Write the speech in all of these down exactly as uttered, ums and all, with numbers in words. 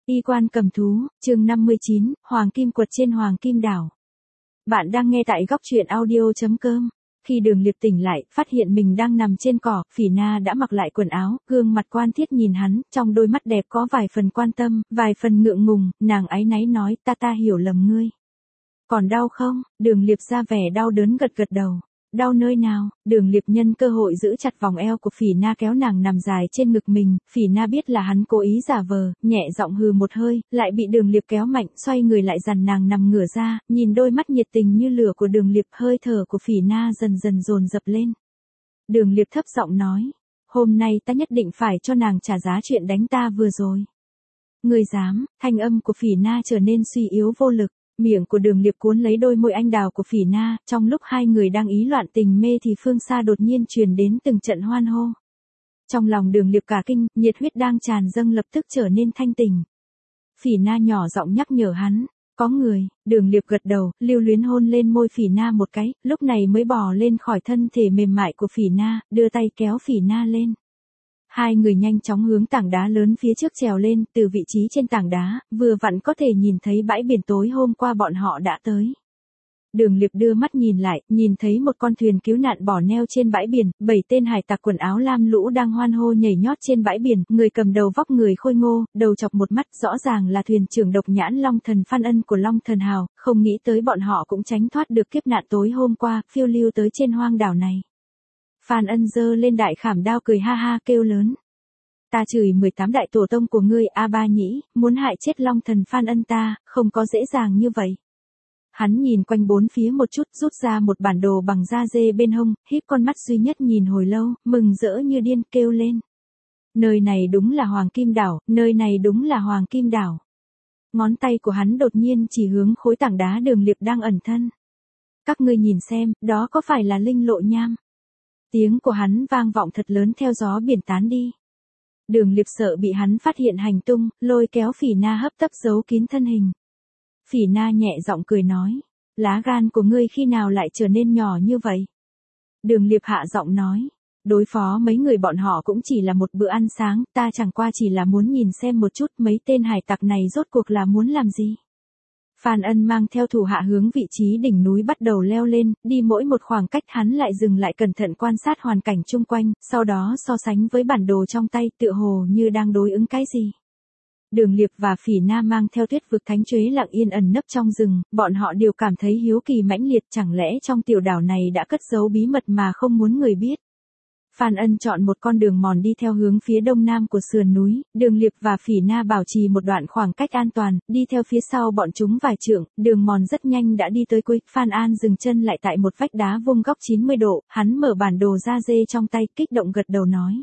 Y quan cầm thú, chương năm mươi chín, Hoàng Kim Quật trên Hoàng Kim Đảo. Bạn đang nghe tại góc truyện audio.com. Khi Đường Liệp tỉnh lại, phát hiện mình đang nằm trên cỏ, Phỉ Na đã mặc lại quần áo, gương mặt quan thiết nhìn hắn, trong đôi mắt đẹp có vài phần quan tâm, vài phần ngượng ngùng, nàng áy náy nói, ta ta hiểu lầm ngươi. Còn đau không? Đường Liệp ra vẻ đau đớn gật gật đầu. Đau nơi nào? Đường Liệp nhân cơ hội giữ chặt vòng eo của Phỉ Na kéo nàng nằm dài trên ngực mình, Phỉ Na biết là hắn cố ý giả vờ, nhẹ giọng hừ một hơi, lại bị Đường Liệp kéo mạnh, xoay người lại dằn nàng nằm ngửa ra, nhìn đôi mắt nhiệt tình như lửa của Đường Liệp, hơi thở của Phỉ Na dần dần dồn dập lên. Đường Liệp thấp giọng nói, hôm nay ta nhất định phải cho nàng trả giá chuyện đánh ta vừa rồi. Ngươi dám? Thanh âm của Phỉ Na trở nên suy yếu vô lực. Miệng của Đường Liệp cuốn lấy đôi môi anh đào của Phỉ Na, trong lúc hai người đang ý loạn tình mê thì phương xa đột nhiên truyền đến từng trận hoan hô. Trong lòng Đường Liệp cả kinh, nhiệt huyết đang tràn dâng lập tức trở nên thanh tình. Phỉ Na nhỏ giọng nhắc nhở hắn, có người. Đường Liệp gật đầu, lưu luyến hôn lên môi Phỉ Na một cái, lúc này mới bò lên khỏi thân thể mềm mại của Phỉ Na, đưa tay kéo Phỉ Na lên. Hai người nhanh chóng hướng tảng đá lớn phía trước trèo lên, từ vị trí trên tảng đá, vừa vặn có thể nhìn thấy bãi biển tối hôm qua bọn họ đã tới. Đường Liệp đưa mắt nhìn lại, nhìn thấy một con thuyền cứu nạn bỏ neo trên bãi biển, bảy tên hải tặc quần áo lam lũ đang hoan hô nhảy nhót trên bãi biển, người cầm đầu vóc người khôi ngô, đầu chọc một mắt, rõ ràng là thuyền trưởng độc nhãn Long Thần Phan Ân của Long Thần Hào, không nghĩ tới bọn họ cũng tránh thoát được kiếp nạn tối hôm qua, phiêu lưu tới trên hoang đảo này. Phan Ân giơ lên đại khảm đao cười ha ha kêu lớn. Ta chửi mười tám đại tổ tông của ngươi A Ba Nhĩ, muốn hại chết Long Thần Phan Ân ta, không có dễ dàng như vậy. Hắn nhìn quanh bốn phía một chút, rút ra một bản đồ bằng da dê bên hông, híp con mắt duy nhất nhìn hồi lâu, mừng rỡ như điên kêu lên. Nơi này đúng là Hoàng Kim Đảo, nơi này đúng là Hoàng Kim Đảo. Ngón tay của hắn đột nhiên chỉ hướng khối tảng đá Đường Liệp đang ẩn thân. Các ngươi nhìn xem, đó có phải là Linh Lộ Nham? Tiếng của hắn vang vọng thật lớn theo gió biển tán đi. Đường Liệp sợ bị hắn phát hiện hành tung, lôi kéo Phỉ Na hấp tấp giấu kín thân hình. Phỉ Na nhẹ giọng cười nói, lá gan của ngươi khi nào lại trở nên nhỏ như vậy? Đường Liệp hạ giọng nói, đối phó mấy người bọn họ cũng chỉ là một bữa ăn sáng, ta chẳng qua chỉ là muốn nhìn xem một chút mấy tên hải tặc này rốt cuộc là muốn làm gì. Phan Ân mang theo thủ hạ hướng vị trí đỉnh núi bắt đầu leo lên, đi mỗi một khoảng cách hắn lại dừng lại cẩn thận quan sát hoàn cảnh chung quanh, sau đó so sánh với bản đồ trong tay tựa hồ như đang đối ứng cái gì. Đường Liệp và Phỉ Na mang theo Tuyết Vực Thánh Chuế lặng yên ẩn nấp trong rừng, bọn họ đều cảm thấy hiếu kỳ mãnh liệt, chẳng lẽ trong tiểu đảo này đã cất giấu bí mật mà không muốn người biết. Phan Ân chọn một con đường mòn đi theo hướng phía đông nam của sườn núi, Đường Liệp và Phỉ Na bảo trì một đoạn khoảng cách an toàn, đi theo phía sau bọn chúng vài trượng, đường mòn rất nhanh đã đi tới cuối, Phan An dừng chân lại tại một vách đá vuông góc chín mươi độ, hắn mở bản đồ da dê trong tay, kích động gật đầu nói.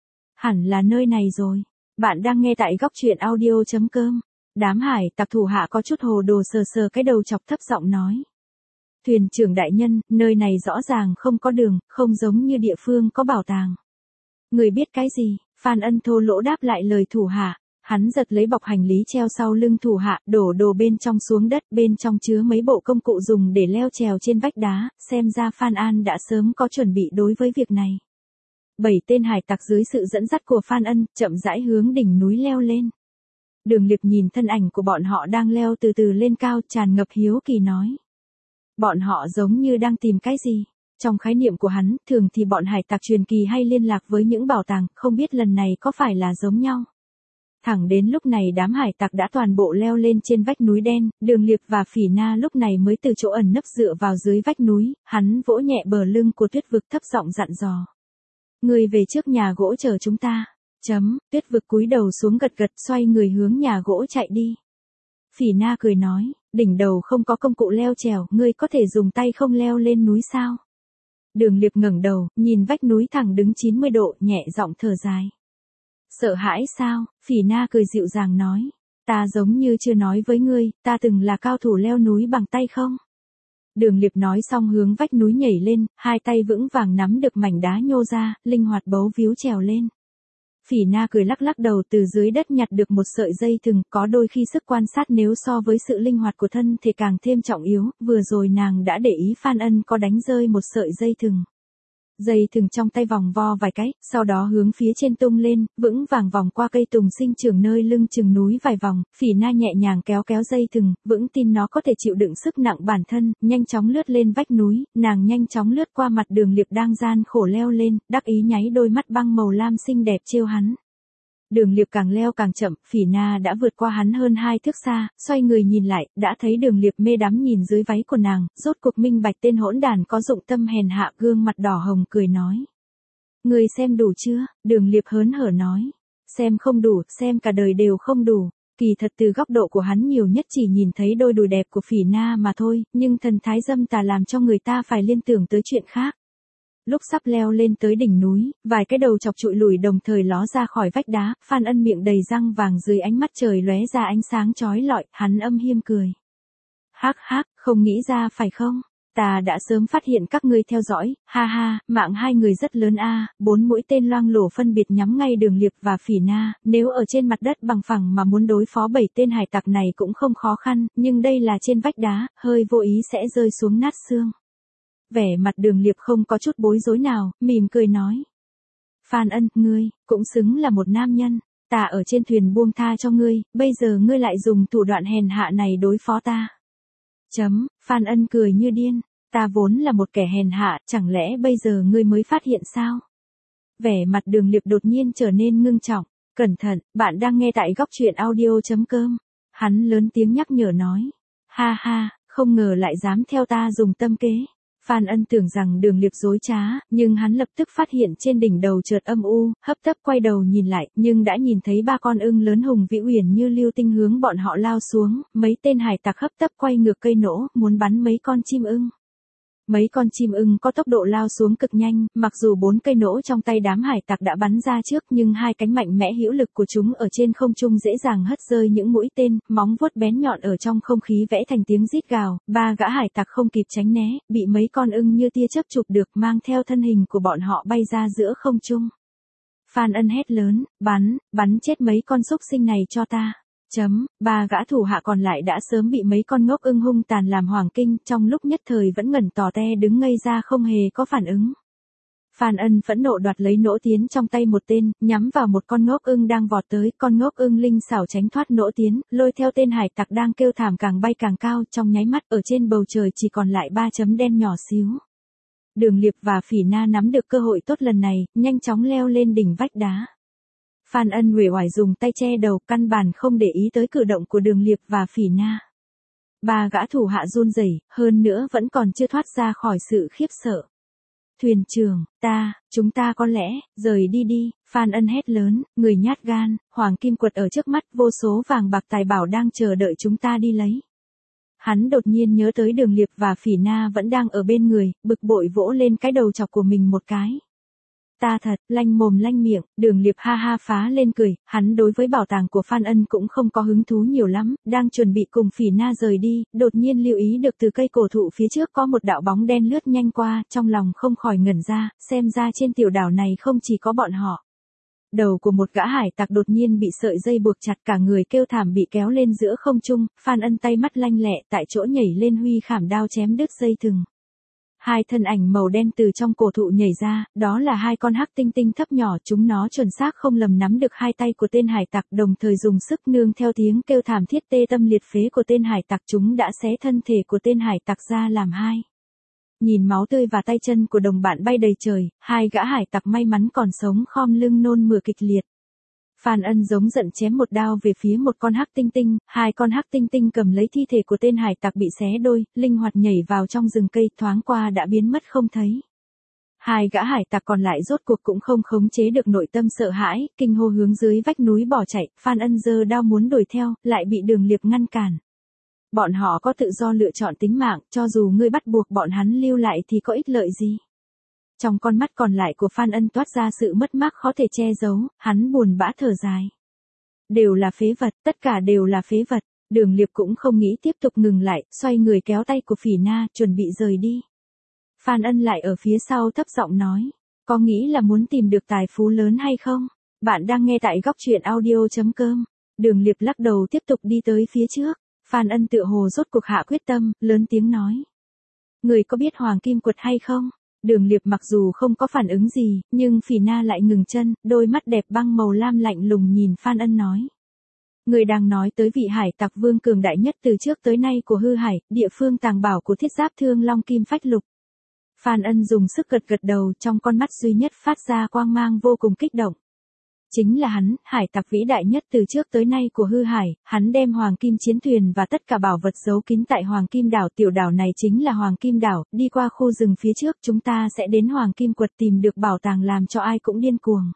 Hẳn là nơi này rồi. Bạn đang nghe tại góc truyện audio.com. Đám hải tặc thủ hạ có chút hồ đồ sờ sờ cái đầu chọc thấp giọng nói. Thuyền trưởng đại nhân, nơi này rõ ràng không có đường, không giống như địa phương có bảo tàng. Người biết cái gì? Phan Ân thô lỗ đáp lại lời thủ hạ. Hắn giật lấy bọc hành lý treo sau lưng thủ hạ, đổ đồ bên trong xuống đất, bên trong chứa mấy bộ công cụ dùng để leo trèo trên vách đá, xem ra Phan An đã sớm có chuẩn bị đối với việc này. Bảy tên hải tặc dưới sự dẫn dắt của Phan Ân, chậm rãi hướng đỉnh núi leo lên. Đường Liệp nhìn thân ảnh của bọn họ đang leo từ từ lên cao, tràn ngập hiếu kỳ nói. Bọn họ giống như đang tìm cái gì? Trong khái niệm của hắn, thường thì bọn hải tặc truyền kỳ hay liên lạc với những bảo tàng, không biết lần này có phải là giống nhau. Thẳng đến lúc này đám hải tặc đã toàn bộ leo lên trên vách núi đen, Đường Liệp và Phỉ Na lúc này mới từ chỗ ẩn nấp dựa vào dưới vách núi, hắn vỗ nhẹ bờ lưng của Tuyết Vực thấp giọng dặn dò. Người về trước nhà gỗ chờ chúng ta. Chấm, Tuyết Vực cúi đầu xuống gật gật xoay người hướng nhà gỗ chạy đi. Phỉ Na cười nói, đỉnh đầu không có công cụ leo trèo, ngươi có thể dùng tay không leo lên núi sao? Đường Liệp ngẩng đầu, nhìn vách núi thẳng đứng chín mươi độ, nhẹ giọng thở dài. Sợ hãi sao? Phỉ Na cười dịu dàng nói, ta giống như chưa nói với ngươi, ta từng là cao thủ leo núi bằng tay không? Đường Liệp nói xong hướng vách núi nhảy lên, hai tay vững vàng nắm được mảnh đá nhô ra, linh hoạt bấu víu trèo lên. Phỉ Na cười lắc lắc đầu từ dưới đất nhặt được một sợi dây thừng, có đôi khi sức quan sát nếu so với sự linh hoạt của thân thì càng thêm trọng yếu, vừa rồi nàng đã để ý Phan Ân có đánh rơi một sợi dây thừng. Dây thừng trong tay vòng vo vài cái, sau đó hướng phía trên tung lên, vững vàng vòng qua cây tùng sinh trưởng nơi lưng chừng núi vài vòng, Phỉ Na nhẹ nhàng kéo kéo dây thừng, vững tin nó có thể chịu đựng sức nặng bản thân, nhanh chóng lướt lên vách núi, nàng nhanh chóng lướt qua mặt Đường Liệp đang gian khổ leo lên, đắc ý nháy đôi mắt băng màu lam xinh đẹp trêu hắn. Đường Liệp càng leo càng chậm, Phỉ Na đã vượt qua hắn hơn hai thước xa, xoay người nhìn lại, đã thấy Đường Liệp mê đắm nhìn dưới váy của nàng, rốt cuộc minh bạch tên hỗn đàn có dụng tâm hèn hạ, gương mặt đỏ hồng cười nói. Người xem đủ chưa? Đường Liệp hớn hở nói. Xem không đủ, xem cả đời đều không đủ. Kỳ thật từ góc độ của hắn nhiều nhất chỉ nhìn thấy đôi đùi đẹp của Phỉ Na mà thôi, nhưng thần thái dâm tà làm cho người ta phải liên tưởng tới chuyện khác. Lúc sắp leo lên tới đỉnh núi, vài cái đầu chọc trụi lùi đồng thời ló ra khỏi vách đá, Phan Ân miệng đầy răng vàng dưới ánh mắt trời lóe ra ánh sáng chói lọi, hắn âm hiêm cười. Hắc hắc, không nghĩ ra phải không? Ta đã sớm phát hiện các ngươi theo dõi, ha ha, mạng hai người rất lớn a, bốn mũi tên loang lổ phân biệt nhắm ngay Đường Liệp và Phỉ Na, nếu ở trên mặt đất bằng phẳng mà muốn đối phó bảy tên hải tặc này cũng không khó khăn, nhưng đây là trên vách đá, hơi vô ý sẽ rơi xuống nát xương. Vẻ mặt Đường Liệp không có chút bối rối nào, mỉm cười nói. Phan Ân, ngươi, cũng xứng là một nam nhân, ta ở trên thuyền buông tha cho ngươi, bây giờ ngươi lại dùng thủ đoạn hèn hạ này đối phó ta. Chấm, Phan Ân cười như điên, ta vốn là một kẻ hèn hạ, chẳng lẽ bây giờ ngươi mới phát hiện sao? Vẻ mặt Đường Liệp đột nhiên trở nên ngưng trọng, cẩn thận, bạn đang nghe tại góc truyện audio chấm com. Hắn lớn tiếng nhắc nhở nói. Ha ha, không ngờ lại dám theo ta dùng tâm kế. Phan Ân tưởng rằng Đường Liệp dối trá, nhưng hắn lập tức phát hiện trên đỉnh đầu chợt âm u, hấp tấp quay đầu nhìn lại, nhưng đã nhìn thấy ba con ưng lớn hùng vĩ uyển như lưu tinh hướng bọn họ lao xuống, mấy tên hải tặc hấp tấp quay ngược cây nỗ, muốn bắn mấy con chim ưng. Mấy con chim ưng có tốc độ lao xuống cực nhanh, mặc dù bốn cây nỗ trong tay đám hải tặc đã bắn ra trước nhưng hai cánh mạnh mẽ hữu lực của chúng ở trên không trung dễ dàng hất rơi những mũi tên, móng vuốt bén nhọn ở trong không khí vẽ thành tiếng rít gào, ba gã hải tặc không kịp tránh né, bị mấy con ưng như tia chớp chụp được mang theo thân hình của bọn họ bay ra giữa không trung. Phan Ân hét lớn, bắn, bắn chết mấy con súc sinh này cho ta. Chấm, ba gã thủ hạ còn lại đã sớm bị mấy con ngốc ưng hung tàn làm hoảng kinh, trong lúc nhất thời vẫn ngẩn tò te đứng ngây ra không hề có phản ứng. Phan Ân phẫn nộ đoạt lấy nỗ tiến trong tay một tên, nhắm vào một con ngốc ưng đang vọt tới, con ngốc ưng linh xảo tránh thoát nỗ tiến, lôi theo tên hải tặc đang kêu thảm càng bay càng cao, trong nháy mắt ở trên bầu trời chỉ còn lại ba chấm đen nhỏ xíu. Đường Liệp và Phỉ Na nắm được cơ hội tốt lần này, nhanh chóng leo lên đỉnh vách đá. Phan Ân uể oải dùng tay che đầu, căn bản không để ý tới cử động của Đường Liệp và Phỉ Na. Ba gã thủ hạ run rẩy, hơn nữa vẫn còn chưa thoát ra khỏi sự khiếp sợ. Thuyền trưởng, ta, chúng ta có lẽ, rời đi đi, Phan Ân hét lớn, người nhát gan, hoàng kim quật ở trước mắt, vô số vàng bạc tài bảo đang chờ đợi chúng ta đi lấy. Hắn đột nhiên nhớ tới Đường Liệp và Phỉ Na vẫn đang ở bên người, bực bội vỗ lên cái đầu chọc của mình một cái. Ta thật, lanh mồm lanh miệng, Đường Liệp ha ha phá lên cười, hắn đối với bảo tàng của Phan Ân cũng không có hứng thú nhiều lắm, đang chuẩn bị cùng Phỉ Na rời đi, đột nhiên lưu ý được từ cây cổ thụ phía trước có một đạo bóng đen lướt nhanh qua, trong lòng không khỏi ngẩn ra, xem ra trên tiểu đảo này không chỉ có bọn họ. Đầu của một gã hải tặc đột nhiên bị sợi dây buộc chặt, cả người kêu thảm bị kéo lên giữa không trung, Phan Ân tay mắt lanh lẹ tại chỗ nhảy lên huy khảm đao chém đứt dây thừng. Hai thân ảnh màu đen từ trong cổ thụ nhảy ra, đó là hai con hắc tinh tinh thấp nhỏ, chúng nó chuẩn xác không lầm nắm được hai tay của tên hải tặc, đồng thời dùng sức nương theo tiếng kêu thảm thiết tê tâm liệt phế của tên hải tặc, chúng đã xé thân thể của tên hải tặc ra làm hai. Nhìn máu tươi và tay chân của đồng bạn bay đầy trời, hai gã hải tặc may mắn còn sống khom lưng nôn mửa kịch liệt. Phan Ân giống giận chém một đao về phía một con hắc tinh tinh, hai con hắc tinh tinh cầm lấy thi thể của tên hải tặc bị xé đôi, linh hoạt nhảy vào trong rừng cây, thoáng qua đã biến mất không thấy. Hai gã hải tặc còn lại rốt cuộc cũng không khống chế được nội tâm sợ hãi, kinh hô hướng dưới vách núi bỏ chạy, Phan Ân giơ đao muốn đuổi theo, lại bị Đường Liệp ngăn cản. Bọn họ có tự do lựa chọn tính mạng, cho dù ngươi bắt buộc bọn hắn lưu lại thì có ích lợi gì? Trong con mắt còn lại của Phan Ân toát ra sự mất mát khó thể che giấu, hắn buồn bã thở dài. Đều là phế vật, tất cả đều là phế vật, Đường Liệp cũng không nghĩ tiếp tục ngừng lại, xoay người kéo tay của Phỉ Na, chuẩn bị rời đi. Phan Ân lại ở phía sau thấp giọng nói, có nghĩ là muốn tìm được tài phú lớn hay không? Bạn đang nghe tại góc truyện audio chấm com. Đường Liệp lắc đầu tiếp tục đi tới phía trước, Phan Ân tựa hồ rốt cuộc hạ quyết tâm, lớn tiếng nói. Người có biết Hoàng Kim Quật hay không? Đường Liệp mặc dù không có phản ứng gì, nhưng Phỉ Na lại ngừng chân, đôi mắt đẹp băng màu lam lạnh lùng nhìn Phan Ân nói. Người đang nói tới vị hải tặc vương cường đại nhất từ trước tới nay của Hư Hải, địa phương tàng bảo của Thiết Giáp Thương Long Kim Phách Lục. Phan Ân dùng sức gật gật đầu, trong con mắt duy nhất phát ra quang mang vô cùng kích động. Chính là hắn, hải tặc vĩ đại nhất từ trước tới nay của Hư Hải, hắn đem Hoàng Kim chiến thuyền và tất cả bảo vật giấu kín tại Hoàng Kim đảo, tiểu đảo này chính là Hoàng Kim đảo, đi qua khu rừng phía trước chúng ta sẽ đến Hoàng Kim quật tìm được bảo tàng làm cho ai cũng điên cuồng.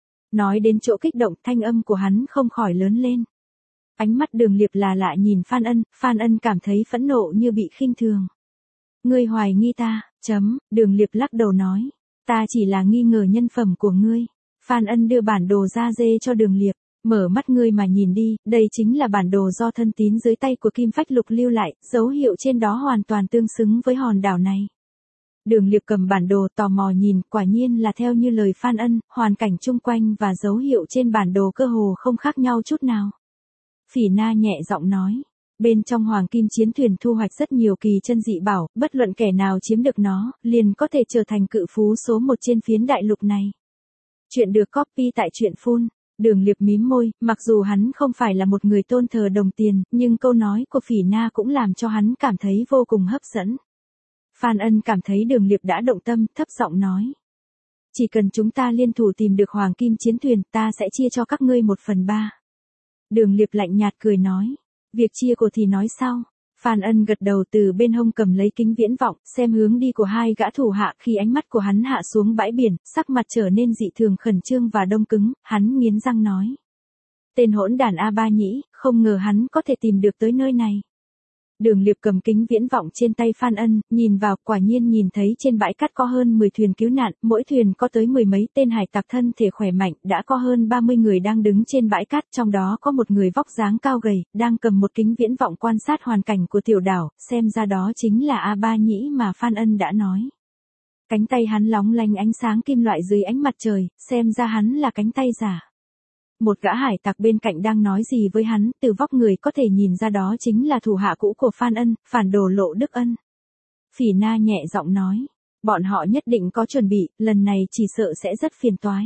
Nói đến chỗ kích động, thanh âm của hắn không khỏi lớn lên. Ánh mắt Đường Liệp là lạ nhìn Phan Ân, Phan Ân cảm thấy phẫn nộ như bị khinh thường. Ngươi hoài nghi ta, chấm, Đường Liệp lắc đầu nói, ta chỉ là nghi ngờ nhân phẩm của ngươi. Phan Ân đưa bản đồ da dê cho Đường Liệp, mở mắt ngươi mà nhìn đi, đây chính là bản đồ do thân tín dưới tay của Kim Phách Lục lưu lại, dấu hiệu trên đó hoàn toàn tương xứng với hòn đảo này. Đường Liệp cầm bản đồ tò mò nhìn, quả nhiên là theo như lời Phan Ân, hoàn cảnh chung quanh và dấu hiệu trên bản đồ cơ hồ không khác nhau chút nào. Phỉ Na nhẹ giọng nói, bên trong Hoàng Kim chiến thuyền thu hoạch rất nhiều kỳ chân dị bảo, bất luận kẻ nào chiếm được nó, liền có thể trở thành cự phú số một trên phiến đại lục này. Chuyện được copy tại truyện phun. Đường Liệp mím môi, mặc dù hắn không phải là một người tôn thờ đồng tiền, nhưng câu nói của Phỉ Na cũng làm cho hắn cảm thấy vô cùng hấp dẫn. Phan Ân cảm thấy Đường Liệp đã động tâm, thấp giọng nói. Chỉ cần chúng ta liên thủ tìm được Hoàng Kim chiến thuyền, ta sẽ chia cho các ngươi một phần ba. Đường Liệp lạnh nhạt cười nói. Việc chia của thì nói sau. Phan Ân gật đầu, từ bên hông cầm lấy kính viễn vọng, xem hướng đi của hai gã thủ hạ, khi ánh mắt của hắn hạ xuống bãi biển, sắc mặt trở nên dị thường khẩn trương và đông cứng, hắn nghiến răng nói. Tên hỗn đản A Ba Nhĩ, không ngờ hắn có thể tìm được tới nơi này. Đường Liệp cầm kính viễn vọng trên tay Phan Ân, nhìn vào, quả nhiên nhìn thấy trên bãi cát có hơn mười thuyền cứu nạn, mỗi thuyền có tới mười mấy tên hải tặc thân thể khỏe mạnh, đã có hơn ba mươi người đang đứng trên bãi cát, trong đó có một người vóc dáng cao gầy, đang cầm một kính viễn vọng quan sát hoàn cảnh của tiểu đảo, xem ra đó chính là A Ba Nhĩ mà Phan Ân đã nói. Cánh tay hắn lóng lánh ánh sáng kim loại dưới ánh mặt trời, xem ra hắn là cánh tay giả. Một gã hải tặc bên cạnh đang nói gì với hắn, từ vóc người có thể nhìn ra đó chính là thủ hạ cũ của Phan Ân, phản đồ Lộ Đức Ân. Phỉ Na nhẹ giọng nói, bọn họ nhất định có chuẩn bị, lần này chỉ sợ sẽ rất phiền toái.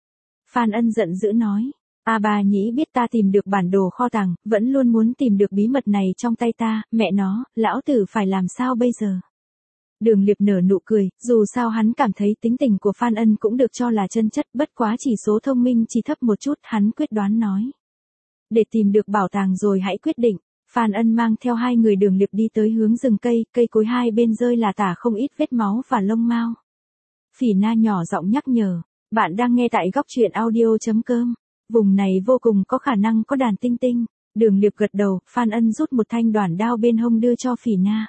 Phan Ân giận dữ nói, A Ba Nhĩ biết ta tìm được bản đồ kho tàng, vẫn luôn muốn tìm được bí mật này trong tay ta, mẹ nó, lão tử phải làm sao bây giờ? Đường Liệp nở nụ cười, dù sao hắn cảm thấy tính tình của Phan Ân cũng được cho là chân chất, bất quá chỉ số thông minh chỉ thấp một chút, hắn quyết đoán nói. Để tìm được bảo tàng rồi hãy quyết định. Phan Ân mang theo hai người Đường Liệp đi tới hướng rừng cây, cây cối hai bên rơi là tả không ít vết máu và lông mao. Phỉ Na nhỏ giọng nhắc nhở, bạn đang nghe tại góc truyện audio chấm com. Vùng này vô cùng có khả năng có đàn tinh tinh. Đường Liệp gật đầu, Phan Ân rút một thanh đoản đao bên hông đưa cho Phỉ Na.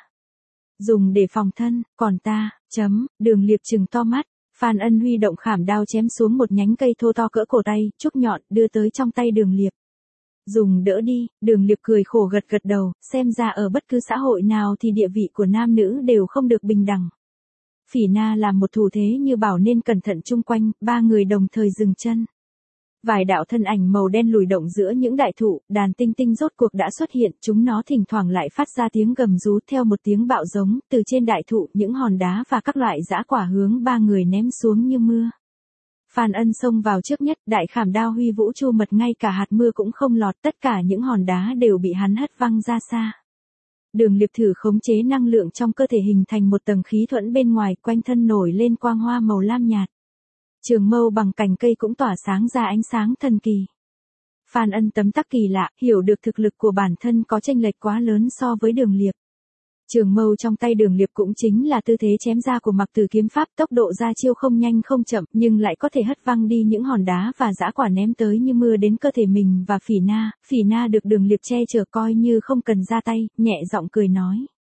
Dùng để phòng thân, còn ta, chấm, Đường Liệp trừng to mắt, Phan Ân huy động khảm đao chém xuống một nhánh cây thô to cỡ cổ tay, trúc nhọn, đưa tới trong tay Đường Liệp. Dùng đỡ đi, Đường Liệp cười khổ gật gật đầu, xem ra ở bất cứ xã hội nào thì địa vị của nam nữ đều không được bình đẳng. Phỉ Na làm một thủ thế như bảo nên cẩn thận chung quanh, ba người đồng thời dừng chân. Vài đạo thân ảnh màu đen lùi động giữa những đại thụ, đàn tinh tinh rốt cuộc đã xuất hiện, chúng nó thỉnh thoảng lại phát ra tiếng gầm rú theo một tiếng bạo giống, từ trên đại thụ, những hòn đá và các loại dã quả hướng ba người ném xuống như mưa. Phan Ân xông vào trước nhất, đại khảm đao huy vũ chu mật, ngay cả hạt mưa cũng không lọt, tất cả những hòn đá đều bị hắn hất văng ra xa. Đường Liệp thử khống chế năng lượng trong cơ thể hình thành một tầng khí thuẫn bên ngoài, quanh thân nổi lên quang hoa màu lam nhạt. Trường mâu bằng cành cây cũng tỏa sáng ra ánh sáng thần kỳ. Phan Ân tấm tắc kỳ lạ, hiểu được thực lực của bản thân có chênh lệch quá lớn so với Đường Liệp. Trường mâu trong tay Đường Liệp cũng chính là tư thế chém ra của Mặc Tử kiếm pháp, tốc độ ra chiêu không nhanh không chậm, nhưng lại có thể hất văng đi những hòn đá và dã quả ném tới như mưa đến cơ thể mình và Phỉ Na. Phỉ Na được Đường Liệp che chở coi như không cần ra tay, nhẹ giọng cười nói.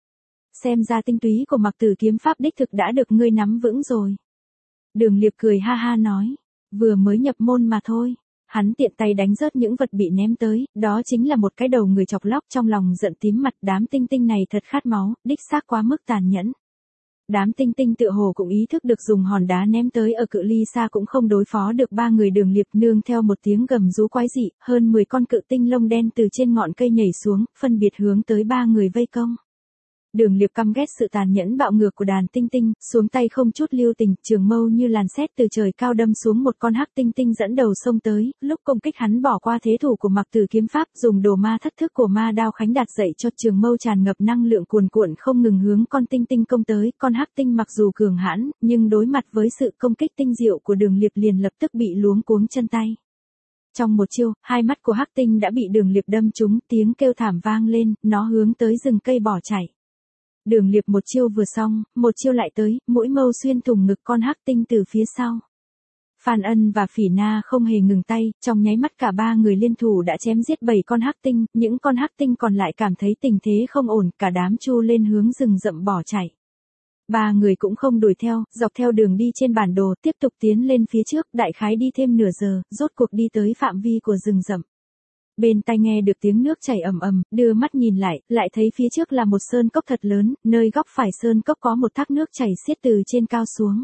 Xem ra tinh túy của Mặc Tử kiếm pháp đích thực đã được ngươi nắm vững rồi. Đường Liệp cười ha ha nói, vừa mới nhập môn mà thôi. Hắn tiện tay đánh rớt những vật bị ném tới, đó chính là một cái đầu người chọc lóc, trong lòng giận tím mặt, đám tinh tinh này thật khát máu, đích xác quá mức tàn nhẫn. Đám tinh tinh tựa hồ cũng ý thức được dùng hòn đá ném tới ở cự ly xa cũng không đối phó được ba người Đường Liệp, nương theo một tiếng gầm rú quái dị, hơn mười con cự tinh lông đen từ trên ngọn cây nhảy xuống, phân biệt hướng tới ba người vây công. Đường Liệp căm ghét sự tàn nhẫn bạo ngược của đàn tinh tinh, xuống tay không chút lưu tình, trường mâu như làn sét từ trời cao đâm xuống một con hắc tinh tinh dẫn đầu xông tới, lúc công kích hắn bỏ qua thế thủ của Mặc Tử kiếm pháp, dùng đồ ma thất thức của ma đao khánh đạt dạy cho trường mâu tràn ngập năng lượng cuồn cuộn không ngừng hướng con tinh tinh công tới, con hắc tinh mặc dù cường hãn, nhưng đối mặt với sự công kích tinh diệu của Đường Liệp liền lập tức bị luống cuống chân tay. Trong một chiêu, hai mắt của hắc tinh đã bị Đường Liệp đâm trúng, tiếng kêu thảm vang lên, nó hướng tới rừng cây bỏ chạy. Đường Liệp một chiêu vừa xong, một chiêu lại tới, mũi mâu xuyên thủng ngực con hắc tinh từ phía sau. Phan Ân và Phỉ Na không hề ngừng tay, trong nháy mắt cả ba người liên thủ đã chém giết bảy con hắc tinh, những con hắc tinh còn lại cảm thấy tình thế không ổn, cả đám chu lên hướng rừng rậm bỏ chạy. Ba người cũng không đuổi theo, dọc theo đường đi trên bản đồ, tiếp tục tiến lên phía trước, đại khái đi thêm nửa giờ, rốt cuộc đi tới phạm vi của rừng rậm. Bên tai nghe được tiếng nước chảy ầm ầm, đưa mắt nhìn lại, lại thấy phía trước là một sơn cốc thật lớn, nơi góc phải sơn cốc có một thác nước chảy xiết từ trên cao xuống.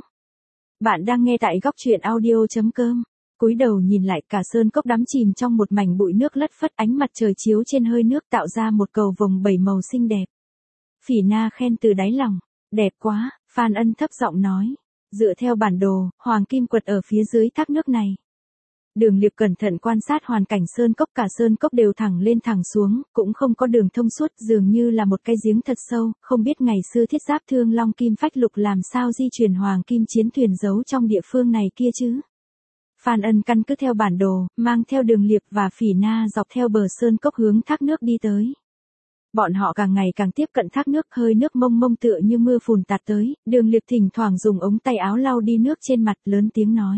Bạn đang nghe tại góc truyện audio chấm com. Cúi đầu nhìn lại, cả sơn cốc đắm chìm trong một mảnh bụi nước lất phất, ánh mặt trời chiếu trên hơi nước tạo ra một cầu vồng bảy màu xinh đẹp. Phỉ Na khen từ đáy lòng, đẹp quá, Phan Ân thấp giọng nói. Dựa theo bản đồ, Hoàng Kim Quật ở phía dưới thác nước này. Đường Liệp cẩn thận quan sát hoàn cảnh sơn cốc, cả sơn cốc đều thẳng lên thẳng xuống, cũng không có đường thông suốt, dường như là một cái giếng thật sâu, không biết ngày xưa Thiết Giáp Thương Long Kim Phách Lục làm sao di chuyển hoàng kim chiến thuyền giấu trong địa phương này kia chứ. Phan Ân căn cứ theo bản đồ, mang theo Đường Liệp và Phỉ Na dọc theo bờ sơn cốc hướng thác nước đi tới. Bọn họ càng ngày càng tiếp cận thác nước, hơi nước mông mông tựa như mưa phùn tạt tới, Đường Liệp thỉnh thoảng dùng ống tay áo lau đi nước trên mặt, lớn tiếng nói.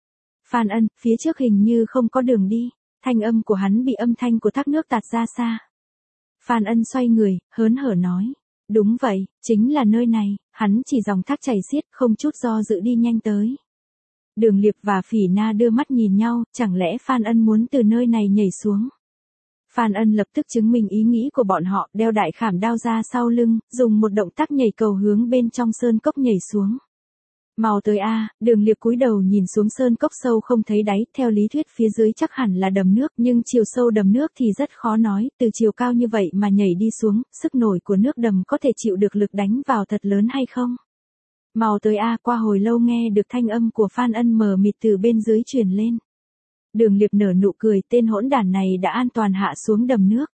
Phan Ân, phía trước hình như không có đường đi, thanh âm của hắn bị âm thanh của thác nước tạt ra xa. Phan Ân xoay người, hớn hở nói. Đúng vậy, chính là nơi này, hắn chỉ dòng thác chảy xiết, không chút do dự đi nhanh tới. Đường Liệp và Phỉ Na đưa mắt nhìn nhau, chẳng lẽ Phan Ân muốn từ nơi này nhảy xuống. Phan Ân lập tức chứng minh ý nghĩ của bọn họ, đeo đại khảm đao ra sau lưng, dùng một động tác nhảy cầu hướng bên trong sơn cốc nhảy xuống. Mau tới a, Đường Liệp cúi đầu nhìn xuống sơn cốc sâu không thấy đáy, theo lý thuyết phía dưới chắc hẳn là đầm nước, nhưng chiều sâu đầm nước thì rất khó nói, từ chiều cao như vậy mà nhảy đi xuống, sức nổi của nước đầm có thể chịu được lực đánh vào thật lớn hay không? Mau tới a, qua hồi lâu nghe được thanh âm của Phan Ân mờ mịt từ bên dưới truyền lên. Đường Liệp nở nụ cười, tên hỗn đản này đã an toàn hạ xuống đầm nước.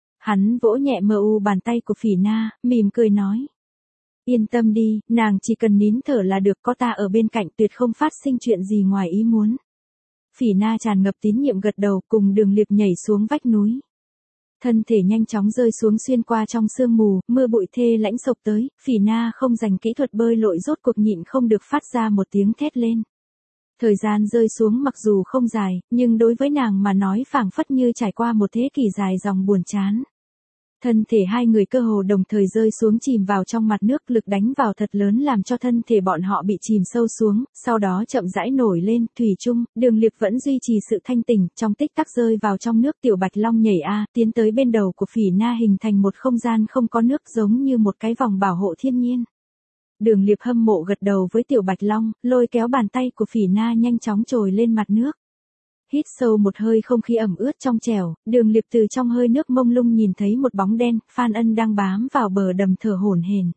Hắn vỗ nhẹ mờ u bàn tay của Phỉ Na, mỉm cười nói. Yên tâm đi, nàng chỉ cần nín thở là được, có ta ở bên cạnh tuyệt không phát sinh chuyện gì ngoài ý muốn. Phỉ Na tràn ngập tín nhiệm gật đầu, cùng Đường Liệp nhảy xuống vách núi. Thân thể nhanh chóng rơi xuống xuyên qua trong sương mù, mưa bụi thê lãnh sộc tới, Phỉ Na không dành kỹ thuật bơi lội rốt cuộc nhịn không được phát ra một tiếng thét lên. Thời gian rơi xuống mặc dù không dài, nhưng đối với nàng mà nói phảng phất như trải qua một thế kỷ dài dòng buồn chán. Thân thể hai người cơ hồ đồng thời rơi xuống chìm vào trong mặt nước, lực đánh vào thật lớn làm cho thân thể bọn họ bị chìm sâu xuống, sau đó chậm rãi nổi lên, thủy chung, Đường Liệp vẫn duy trì sự thanh tỉnh, trong tích tắc rơi vào trong nước, Tiểu Bạch Long nhảy a, tiến tới bên đầu của Phỉ Na hình thành một không gian không có nước giống như một cái vòng bảo hộ thiên nhiên. Đường Liệp hâm mộ gật đầu với Tiểu Bạch Long, lôi kéo bàn tay của Phỉ Na nhanh chóng trồi lên mặt nước. Hít sâu một hơi không khí ẩm ướt trong trẻo, Đường Liệp từ trong hơi nước mông lung nhìn thấy một bóng đen, Phan Ân đang bám vào bờ đầm thở hổn hển.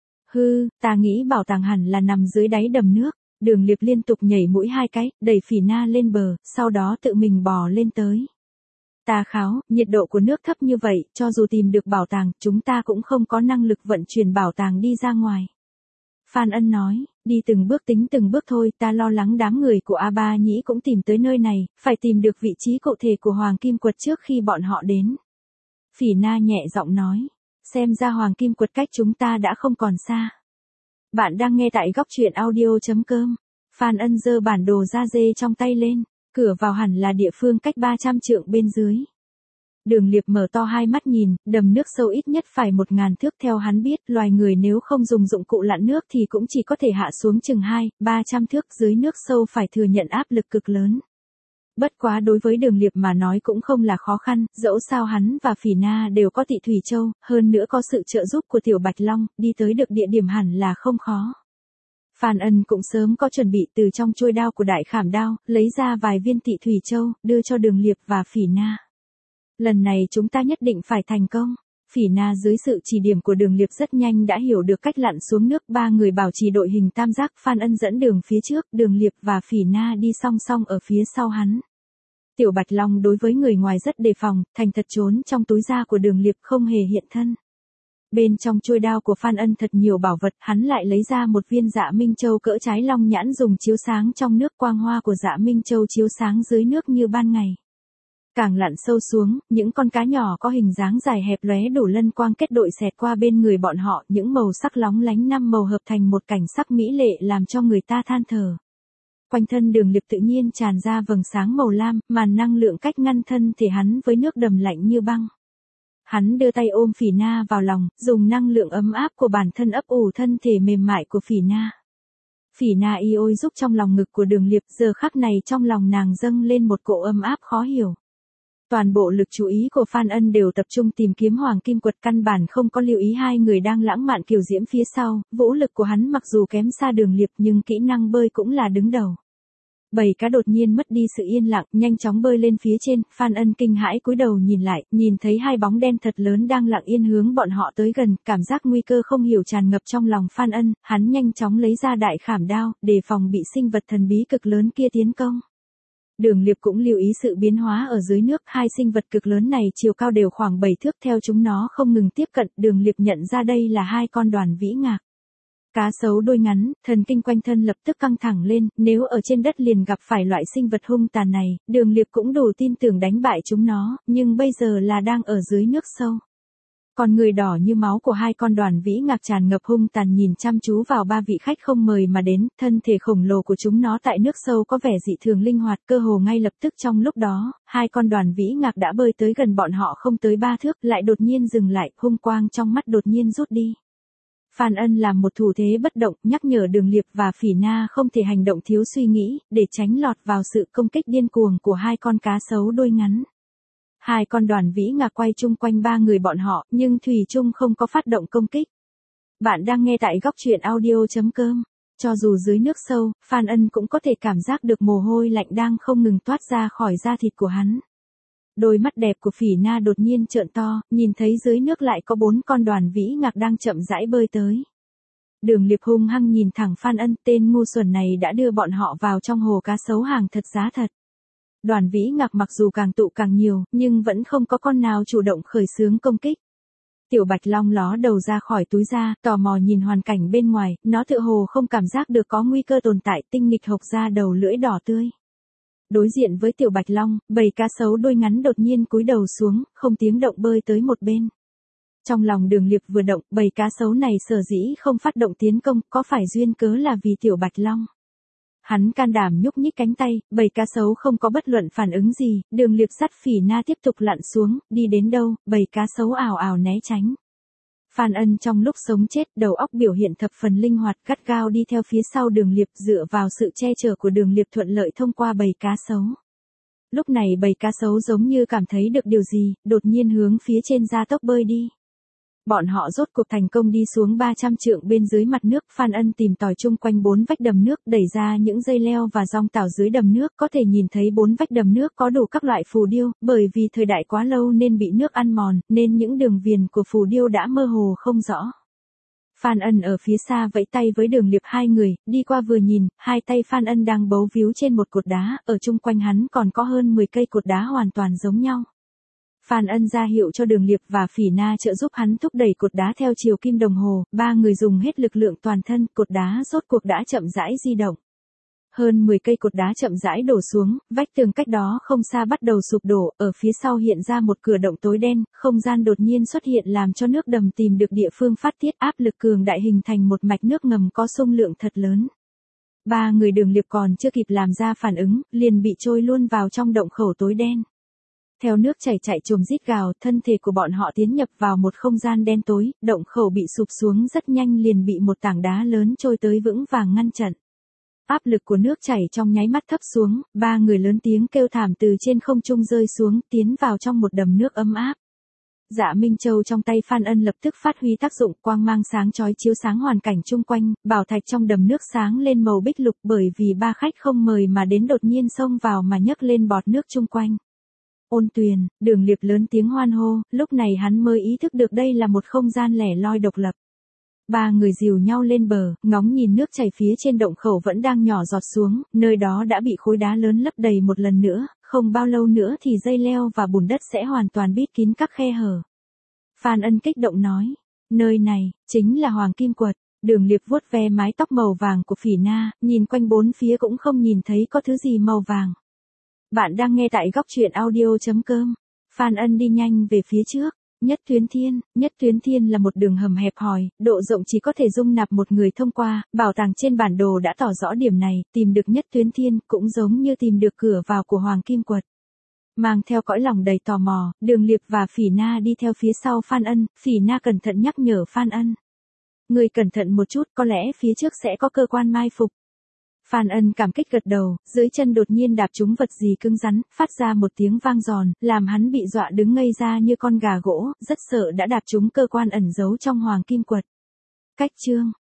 Hư, ta nghĩ bảo tàng hẳn là nằm dưới đáy đầm nước. Đường Liệp liên tục nhảy mũi hai cái, đẩy Phỉ Na lên bờ, sau đó tự mình bò lên tới. Ta kháo, nhiệt độ của nước thấp như vậy, cho dù tìm được bảo tàng, chúng ta cũng không có năng lực vận chuyển bảo tàng đi ra ngoài. Phan Ân nói, đi từng bước tính từng bước thôi, ta lo lắng đám người của A Ba Nhĩ cũng tìm tới nơi này, phải tìm được vị trí cụ thể của Hoàng Kim Quật trước khi bọn họ đến. Phỉ Na nhẹ giọng nói, xem ra Hoàng Kim Quật cách chúng ta đã không còn xa. Bạn đang nghe tại góc truyện audio chấm com. Phan Ân giơ bản đồ da dê trong tay lên, cửa vào hẳn là địa phương cách ba trăm trượng bên dưới. Đường Liệp mở to hai mắt nhìn, đầm nước sâu ít nhất phải một ngàn thước, theo hắn biết, loài người nếu không dùng dụng cụ lặn nước thì cũng chỉ có thể hạ xuống chừng hai, ba trăm thước, dưới nước sâu phải thừa nhận áp lực cực lớn. Bất quá đối với Đường Liệp mà nói cũng không là khó khăn, dẫu sao hắn và Phỉ Na đều có Tị Thủy Châu, hơn nữa có sự trợ giúp của Tiểu Bạch Long, đi tới được địa điểm hẳn là không khó. Phan Ân cũng sớm có chuẩn bị, từ trong chuôi đao của đại khảm đao, lấy ra vài viên Tị Thủy Châu, đưa cho Đường Liệp và Phỉ Na. Lần này chúng ta nhất định phải thành công. Phỉ Na dưới sự chỉ điểm của Đường Liệp rất nhanh đã hiểu được cách lặn xuống nước, ba người bảo trì đội hình tam giác, Phan Ân dẫn đường phía trước, Đường Liệp và Phỉ Na đi song song ở phía sau hắn. Tiểu Bạch Long đối với người ngoài rất đề phòng, thành thật trốn trong túi da của Đường Liệp không hề hiện thân. Bên trong chuôi đao của Phan Ân thật nhiều bảo vật, hắn lại lấy ra một viên Dạ Minh Châu cỡ trái long nhãn dùng chiếu sáng trong nước, quang hoa của Dạ Minh Châu chiếu sáng dưới nước như ban ngày. Càng lặn sâu xuống, những con cá nhỏ có hình dáng dài hẹp lóe đủ lân quang kết đội xẹt qua bên người bọn họ, những màu sắc lóng lánh năm màu hợp thành một cảnh sắc mỹ lệ làm cho người ta than thở. Quanh thân Đường Liệp tự nhiên tràn ra vầng sáng màu lam, màn năng lượng cách ngăn thân thể hắn với nước đầm lạnh như băng. Hắn đưa tay ôm Phỉ Na vào lòng, dùng năng lượng ấm áp của bản thân ấp ủ thân thể mềm mại của Phỉ Na. Phỉ Na y ôi giúp trong lòng ngực của Đường Liệp, giờ khắc này trong lòng nàng dâng lên một cỗ ấm áp khó hiểu. Toàn bộ lực chú ý của Phan Ân đều tập trung tìm kiếm Hoàng Kim Quật, căn bản không có lưu ý hai người đang lãng mạn kiều diễm phía sau. Vũ lực của hắn mặc dù kém xa Đường Liệp nhưng kỹ năng bơi cũng là đứng đầu. Bầy cá đột nhiên mất đi sự yên lặng, nhanh chóng bơi lên phía trên, Phan Ân kinh hãi cúi đầu nhìn lại, nhìn thấy hai bóng đen thật lớn đang lặng yên hướng bọn họ tới gần, cảm giác nguy cơ không hiểu tràn ngập trong lòng Phan Ân, hắn nhanh chóng lấy ra đại khảm đao, đề phòng bị sinh vật thần bí cực lớn kia tiến công. Đường Liệp cũng lưu ý sự biến hóa ở dưới nước, hai sinh vật cực lớn này chiều cao đều khoảng bảy thước, theo chúng nó không ngừng tiếp cận, Đường Liệp nhận ra đây là hai con đoàn vĩ ngạc. Cá sấu đuôi ngắn, thần kinh quanh thân lập tức căng thẳng lên, nếu ở trên đất liền gặp phải loại sinh vật hung tàn này, Đường Liệp cũng đủ tin tưởng đánh bại chúng nó, nhưng bây giờ là đang ở dưới nước sâu. Con người đỏ như máu của hai con đoàn vĩ ngạc tràn ngập hung tàn nhìn chăm chú vào ba vị khách không mời mà đến, thân thể khổng lồ của chúng nó tại nước sâu có vẻ dị thường linh hoạt, cơ hồ ngay lập tức trong lúc đó, hai con đoàn vĩ ngạc đã bơi tới gần bọn họ không tới ba thước, lại đột nhiên dừng lại, hung quang trong mắt đột nhiên rút đi. Phan Ân làm một thủ thế bất động, nhắc nhở Đường Liệp và Phỉ Na không thể hành động thiếu suy nghĩ, để tránh lọt vào sự công kích điên cuồng của hai con cá sấu đuôi ngắn. Hai con đoàn vĩ ngạc quay chung quanh ba người bọn họ, nhưng thủy chung không có phát động công kích. Bạn đang nghe tại góc truyện audio chấm com. Cho dù dưới nước sâu, Phan Ân cũng có thể cảm giác được mồ hôi lạnh đang không ngừng toát ra khỏi da thịt của hắn. Đôi mắt đẹp của Phỉ Na đột nhiên trợn to, nhìn thấy dưới nước lại có bốn con đoàn vĩ ngạc đang chậm rãi bơi tới. Đường Liệp hung hăng nhìn thẳng Phan Ân, tên ngu xuẩn này đã đưa bọn họ vào trong hồ cá sấu hàng thật giá thật. Đoàn vĩ ngạc mặc dù càng tụ càng nhiều, nhưng vẫn không có con nào chủ động khởi xướng công kích. Tiểu Bạch Long ló đầu ra khỏi túi da, tò mò nhìn hoàn cảnh bên ngoài, nó tựa hồ không cảm giác được có nguy cơ tồn tại, tinh nghịch hộc ra đầu lưỡi đỏ tươi. Đối diện với Tiểu Bạch Long, bầy cá sấu đuôi ngắn đột nhiên cúi đầu xuống, không tiếng động bơi tới một bên. Trong lòng Đường Liệp vừa động, bầy cá sấu này sở dĩ không phát động tiến công, có phải duyên cớ là vì Tiểu Bạch Long. Hắn can đảm nhúc nhích cánh tay, bầy cá sấu không có bất luận phản ứng gì, Đường Liệp dắt Phỉ Na tiếp tục lặn xuống, đi đến đâu, bầy cá sấu ào ào né tránh. Phan Ân trong lúc sống chết, đầu óc biểu hiện thập phần linh hoạt, gắt gao đi theo phía sau Đường Liệp, dựa vào sự che chở của Đường Liệp thuận lợi thông qua bầy cá sấu. Lúc này bầy cá sấu giống như cảm thấy được điều gì, đột nhiên hướng phía trên gia tốc bơi đi. Bọn họ rốt cuộc thành công đi xuống ba trăm trượng bên dưới mặt nước, Phan Ân tìm tòi chung quanh bốn vách đầm nước, đẩy ra những dây leo và rong tảo dưới đầm nước, có thể nhìn thấy bốn vách đầm nước có đủ các loại phù điêu, bởi vì thời đại quá lâu nên bị nước ăn mòn, nên những đường viền của phù điêu đã mơ hồ không rõ. Phan Ân ở phía xa vẫy tay với Đường Liệp, hai người, đi qua vừa nhìn, hai tay Phan Ân đang bấu víu trên một cột đá, ở chung quanh hắn còn có hơn mười cây cột đá hoàn toàn giống nhau. Phan Ân ra hiệu cho Đường Liệp và Phỉ Na trợ giúp hắn thúc đẩy cột đá theo chiều kim đồng hồ, ba người dùng hết lực lượng toàn thân, cột đá rốt cuộc đã chậm rãi di động. Hơn mười cây cột đá chậm rãi đổ xuống, vách tường cách đó không xa bắt đầu sụp đổ, ở phía sau hiện ra một cửa động tối đen, không gian đột nhiên xuất hiện làm cho nước đầm tìm được địa phương phát tiết, áp lực cường đại hình thành một mạch nước ngầm có xung lượng thật lớn. Ba người Đường Liệp còn chưa kịp làm ra phản ứng, liền bị trôi luôn vào trong động khẩu tối đen. Theo nước chảy chạy trồm rít gào, thân thể của bọn họ tiến nhập vào một không gian đen tối, động khẩu bị sụp xuống rất nhanh liền bị một tảng đá lớn trôi tới vững vàng ngăn chặn. Áp lực của nước chảy trong nháy mắt thấp xuống, ba người lớn tiếng kêu thảm từ trên không trung rơi xuống, tiến vào trong một đầm nước ấm áp. Dạ Minh Châu trong tay Phan Ân lập tức phát huy tác dụng, quang mang sáng chói chiếu sáng hoàn cảnh chung quanh, bảo thạch trong đầm nước sáng lên màu bích lục, bởi vì ba khách không mời mà đến đột nhiên xông vào mà nhấc lên bọt nước chung quanh. Ôn Tuyền, Đường Liệp lớn tiếng hoan hô, lúc này hắn mới ý thức được đây là một không gian lẻ loi độc lập. Ba người dìu nhau lên bờ, ngóng nhìn nước chảy phía trên động khẩu vẫn đang nhỏ giọt xuống, nơi đó đã bị khối đá lớn lấp đầy một lần nữa, không bao lâu nữa thì dây leo và bùn đất sẽ hoàn toàn bít kín các khe hở. Phan Ân kích động nói, nơi này, chính là Hoàng Kim Quật. Đường Liệp vuốt ve mái tóc màu vàng của Phỉ Na, nhìn quanh bốn phía cũng không nhìn thấy có thứ gì màu vàng. Bạn đang nghe tại góc truyện audio.com. Phan Ân đi nhanh về phía trước. Nhất Tuyến Thiên, Nhất Tuyến Thiên là một đường hầm hẹp hòi, độ rộng chỉ có thể dung nạp một người thông qua, bảo tàng trên bản đồ đã tỏ rõ điểm này, tìm được Nhất Tuyến Thiên cũng giống như tìm được cửa vào của Hoàng Kim Quật. Mang theo cõi lòng đầy tò mò, Đường Liệp và Phỉ Na đi theo phía sau Phan Ân, Phỉ Na cẩn thận nhắc nhở Phan Ân. Người cẩn thận một chút, có lẽ phía trước sẽ có cơ quan mai phục. Phan Ân cảm kích gật đầu, dưới chân đột nhiên đạp trúng vật gì cứng rắn, phát ra một tiếng vang giòn, làm hắn bị dọa đứng ngây ra như con gà gỗ, rất sợ đã đạp trúng cơ quan ẩn giấu trong Hoàng Kim Quật. Cách chương